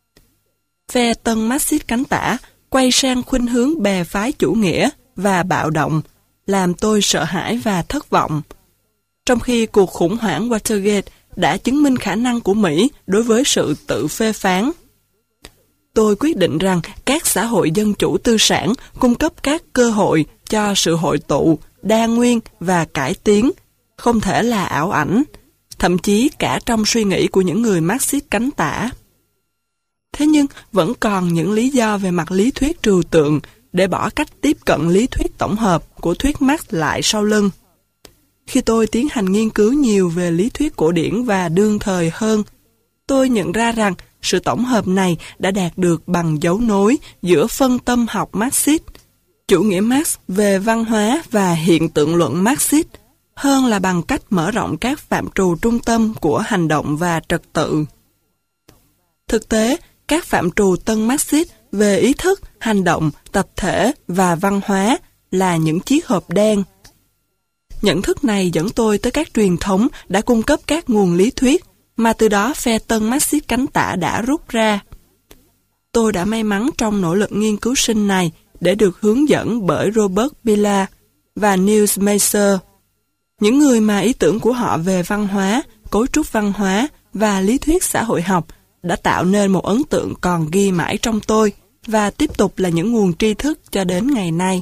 Phe tân Marxist cánh tả quay sang khuynh hướng bè phái chủ nghĩa và bạo động, làm tôi sợ hãi và thất vọng. Trong khi cuộc khủng hoảng Watergate đã chứng minh khả năng của Mỹ đối với sự tự phê phán, tôi quyết định rằng các xã hội dân chủ tư sản cung cấp các cơ hội cho sự hội tụ, đa nguyên và cải tiến, không thể là ảo ảnh, thậm chí cả trong suy nghĩ của những người Marxist cánh tả. Thế nhưng vẫn còn những lý do về mặt lý thuyết trừu tượng để bỏ cách tiếp cận lý thuyết tổng hợp của thuyết Marx lại sau lưng. Khi tôi tiến hành nghiên cứu nhiều về lý thuyết cổ điển và đương thời hơn, tôi nhận ra rằng sự tổng hợp này đã đạt được bằng dấu nối giữa phân tâm học Marxist, chủ nghĩa Marx về văn hóa và hiện tượng luận Marxist, hơn là bằng cách mở rộng các phạm trù trung tâm của hành động và trật tự. Thực tế, các phạm trù tân Marxist về ý thức, hành động, tập thể và văn hóa là những chiếc hộp đen. Nhận thức này dẫn tôi tới các truyền thống đã cung cấp các nguồn lý thuyết mà từ đó phe tân Marxist cánh tả đã rút ra. Tôi đã may mắn trong nỗ lực nghiên cứu sinh này để được hướng dẫn bởi Robert Pillar và Niels Maser, những người mà ý tưởng của họ về văn hóa, cấu trúc văn hóa và lý thuyết xã hội học đã tạo nên một ấn tượng còn ghi mãi trong tôi và tiếp tục là những nguồn tri thức cho đến ngày nay.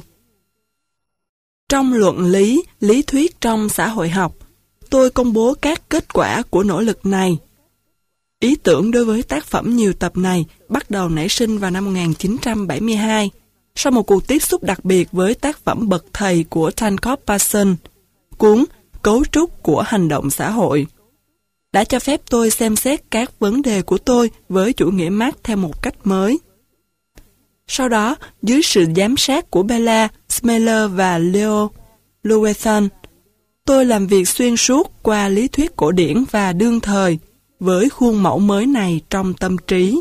Trong luận lý, lý thuyết trong xã hội học, tôi công bố các kết quả của nỗ lực này. Ý tưởng đối với tác phẩm nhiều tập này bắt đầu nảy sinh vào năm 1972, sau một cuộc tiếp xúc đặc biệt với tác phẩm bậc thầy của Tankard Parsons, cuốn Cấu trúc của hành động xã hội, đã cho phép tôi xem xét các vấn đề của tôi với chủ nghĩa Marx theo một cách mới. Sau đó, dưới sự giám sát của Bella, Smeller và Leo Lewithan, tôi làm việc xuyên suốt qua lý thuyết cổ điển và đương thời với khuôn mẫu mới này trong tâm trí.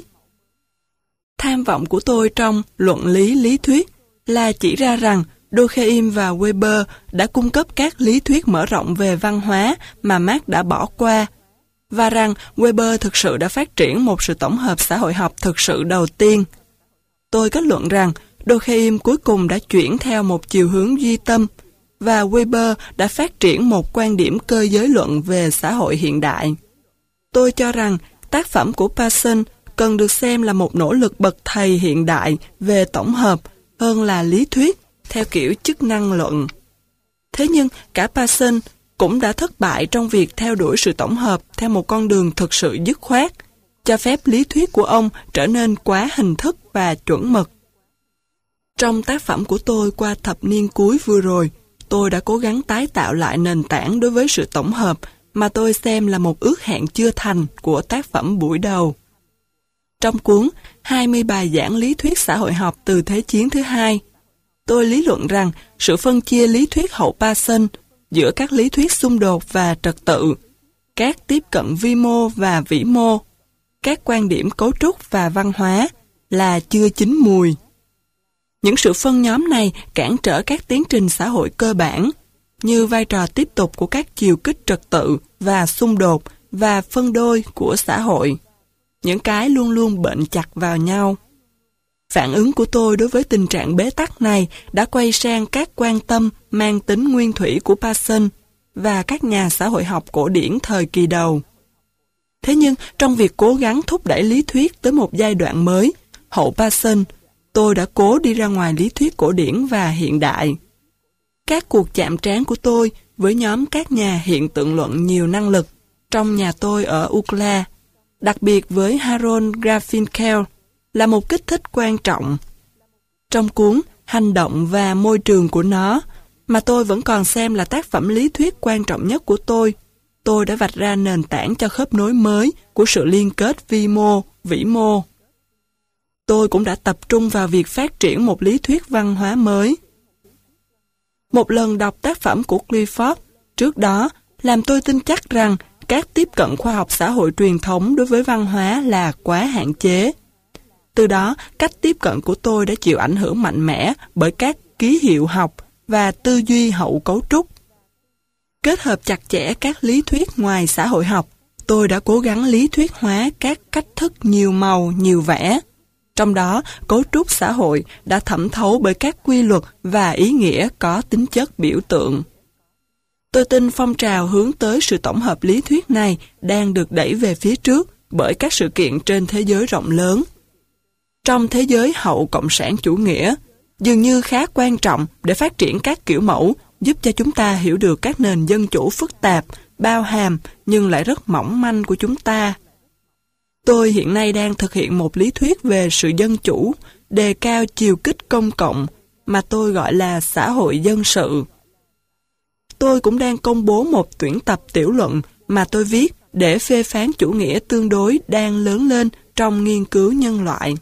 Tham vọng của tôi trong luận lý lý thuyết là chỉ ra rằng Durkheim và Weber đã cung cấp các lý thuyết mở rộng về văn hóa mà Marx đã bỏ qua, và rằng Weber thực sự đã phát triển một sự tổng hợp xã hội học thực sự đầu tiên. Tôi kết luận rằng Durkheim cuối cùng đã chuyển theo một chiều hướng duy tâm, và Weber đã phát triển một quan điểm cơ giới luận về xã hội hiện đại. Tôi cho rằng tác phẩm của Parsons cần được xem là một nỗ lực bậc thầy hiện đại về tổng hợp hơn là lý thuyết theo kiểu chức năng luận. Thế nhưng cả Parsons cũng đã thất bại trong việc theo đuổi sự tổng hợp theo một con đường thực sự dứt khoát, cho phép lý thuyết của ông trở nên quá hình thức và chuẩn mực. Trong tác phẩm của tôi qua thập niên cuối vừa rồi, tôi đã cố gắng tái tạo lại nền tảng đối với sự tổng hợp mà tôi xem là một ước hẹn chưa thành của tác phẩm buổi đầu. Trong cuốn 20 bài giảng lý thuyết xã hội học từ Thế chiến thứ hai, tôi lý luận rằng sự phân chia lý thuyết hậu Parsons giữa các lý thuyết xung đột và trật tự, các tiếp cận vi mô và vĩ mô, các quan điểm cấu trúc và văn hóa là chưa chín mùi. Những sự phân nhóm này cản trở các tiến trình xã hội cơ bản, như vai trò tiếp tục của các chiều kích trật tự và xung đột và phân đôi của xã hội, những cái luôn luôn bệnh chặt vào nhau. Phản ứng của tôi đối với tình trạng bế tắc này đã quay sang các quan tâm mang tính nguyên thủy của Parsons và các nhà xã hội học cổ điển thời kỳ đầu. Thế nhưng trong việc cố gắng thúc đẩy lý thuyết tới một giai đoạn mới, hậu Parsons, tôi đã cố đi ra ngoài lý thuyết cổ điển và hiện đại. Các cuộc chạm trán của tôi với nhóm các nhà hiện tượng luận nhiều năng lực trong nhà tôi ở UCLA, đặc biệt với Harold Garfinkel, là một kích thích quan trọng. Trong cuốn Hành động và môi trường của nó, mà tôi vẫn còn xem là tác phẩm lý thuyết quan trọng nhất của tôi đã vạch ra nền tảng cho khớp nối mới của sự liên kết vi mô, vĩ mô. Tôi cũng đã tập trung vào việc phát triển một lý thuyết văn hóa mới. Một lần đọc tác phẩm của Clifford trước đó làm tôi tin chắc rằng các tiếp cận khoa học xã hội truyền thống đối với văn hóa là quá hạn chế. Từ đó, cách tiếp cận của tôi đã chịu ảnh hưởng mạnh mẽ bởi các ký hiệu học và tư duy hậu cấu trúc. Kết hợp chặt chẽ các lý thuyết ngoài xã hội học, tôi đã cố gắng lý thuyết hóa các cách thức nhiều màu, nhiều vẻ. Trong đó, cấu trúc xã hội đã thẩm thấu bởi các quy luật và ý nghĩa có tính chất biểu tượng. Tôi tin phong trào hướng tới sự tổng hợp lý thuyết này đang được đẩy về phía trước bởi các sự kiện trên thế giới rộng lớn. Trong thế giới hậu cộng sản chủ nghĩa, dường như khá quan trọng để phát triển các kiểu mẫu giúp cho chúng ta hiểu được các nền dân chủ phức tạp, bao hàm nhưng lại rất mỏng manh của chúng ta. Tôi hiện nay đang thực hiện một lý thuyết về sự dân chủ, đề cao chiều kích công cộng, mà tôi gọi là xã hội dân sự. Tôi cũng đang công bố một tuyển tập tiểu luận mà tôi viết để phê phán chủ nghĩa tương đối đang lớn lên trong nghiên cứu nhân loại.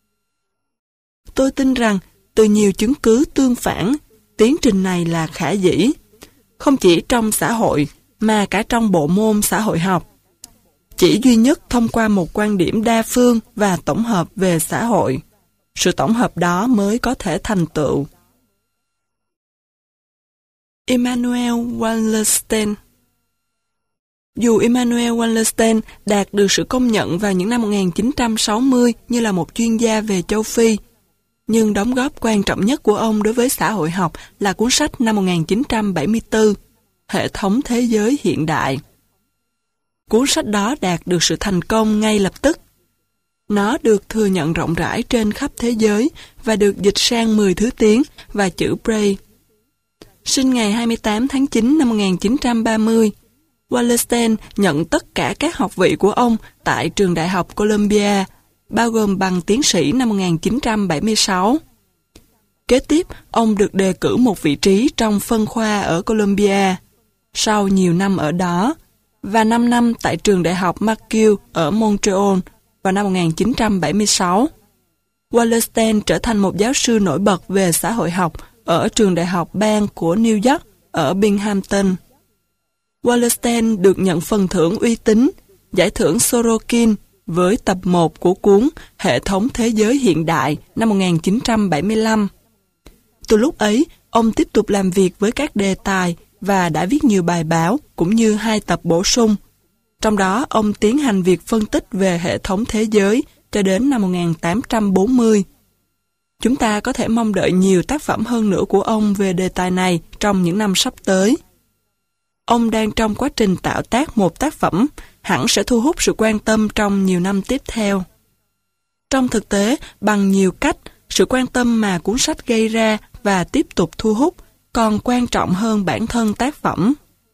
Tôi tin rằng, từ nhiều chứng cứ tương phản, tiến trình này là khả dĩ, không chỉ trong xã hội mà cả trong bộ môn xã hội học. Chỉ duy nhất thông qua một quan điểm đa phương và tổng hợp về xã hội, sự tổng hợp đó mới có thể thành tựu. Immanuel Wallerstein. Dù Immanuel Wallerstein đạt được sự công nhận vào những năm 1960 như là một chuyên gia về châu Phi, nhưng đóng góp quan trọng nhất của ông đối với xã hội học là cuốn sách năm 1974, Hệ thống thế giới hiện đại. Cuốn sách đó đạt được sự thành công ngay lập tức. Nó được thừa nhận rộng rãi trên khắp thế giới và được dịch sang 10 thứ tiếng và chữ Braille. Sinh ngày 28 tháng 9 năm 1930, Wallerstein nhận tất cả các học vị của ông tại trường đại học Columbia, bao gồm bằng tiến sĩ năm 1976. Kế tiếp, ông được đề cử một vị trí trong phân khoa ở Columbia, sau nhiều năm ở đó, và 5 năm tại trường đại học McGill ở Montreal vào năm 1976. Wallerstein trở thành một giáo sư nổi bật về xã hội học ở trường đại học bang của New York ở Binghamton. Wallerstein được nhận phần thưởng uy tín, giải thưởng Sorokin với tập 1 của cuốn Hệ thống thế giới hiện đại năm 1975. Từ lúc ấy, ông tiếp tục làm việc với các đề tài và đã viết nhiều bài báo cũng như 2 tập bổ sung. Trong đó, ông tiến hành việc phân tích về hệ thống thế giới cho đến năm 1840. Chúng ta có thể mong đợi nhiều tác phẩm hơn nữa của ông về đề tài này trong những năm sắp tới. Ông đang trong quá trình tạo tác một tác phẩm hẳn sẽ thu hút sự quan tâm trong nhiều năm tiếp theo. Trong thực tế, bằng nhiều cách, sự quan tâm mà cuốn sách gây ra và tiếp tục thu hút còn quan trọng hơn bản thân tác phẩm.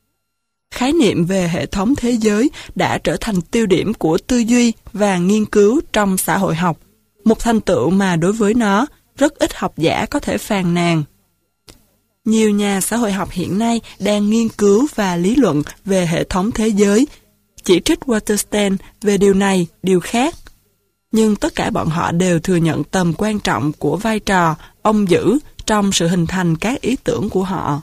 Khái niệm về hệ thống thế giới đã trở thành tiêu điểm của tư duy và nghiên cứu trong xã hội học, một thành tựu mà đối với nó, rất ít học giả có thể phàn nàn. Nhiều nhà xã hội học hiện nay đang nghiên cứu và lý luận về hệ thống thế giới, chỉ trích Wallerstein về điều này, điều khác. Nhưng tất cả bọn họ đều thừa nhận tầm quan trọng của vai trò ông giữ trong sự hình thành các ý tưởng của họ.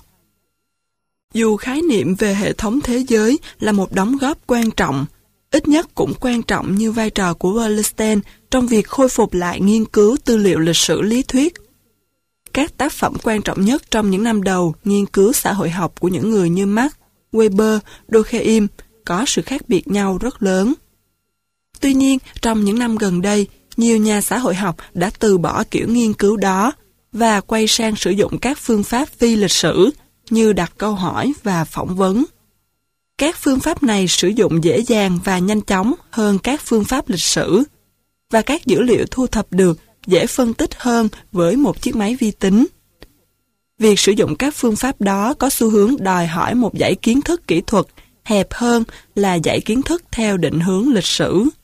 Dù khái niệm về hệ thống thế giới là một đóng góp quan trọng, ít nhất cũng quan trọng như vai trò của Wallerstein trong việc khôi phục lại nghiên cứu tư liệu lịch sử lý thuyết. Các tác phẩm quan trọng nhất trong những năm đầu nghiên cứu xã hội học của những người như Marx, Weber, Durkheim có sự khác biệt nhau rất lớn. Tuy nhiên, trong những năm gần đây, nhiều nhà xã hội học đã từ bỏ kiểu nghiên cứu đó và quay sang sử dụng các phương pháp phi lịch sử như đặt câu hỏi và phỏng vấn. Các phương pháp này sử dụng dễ dàng và nhanh chóng hơn các phương pháp lịch sử, và các dữ liệu thu thập được dễ phân tích hơn với một chiếc máy vi tính. Việc sử dụng các phương pháp đó có xu hướng đòi hỏi một dãy kiến thức kỹ thuật hẹp hơn là dãy kiến thức theo định hướng lịch sử.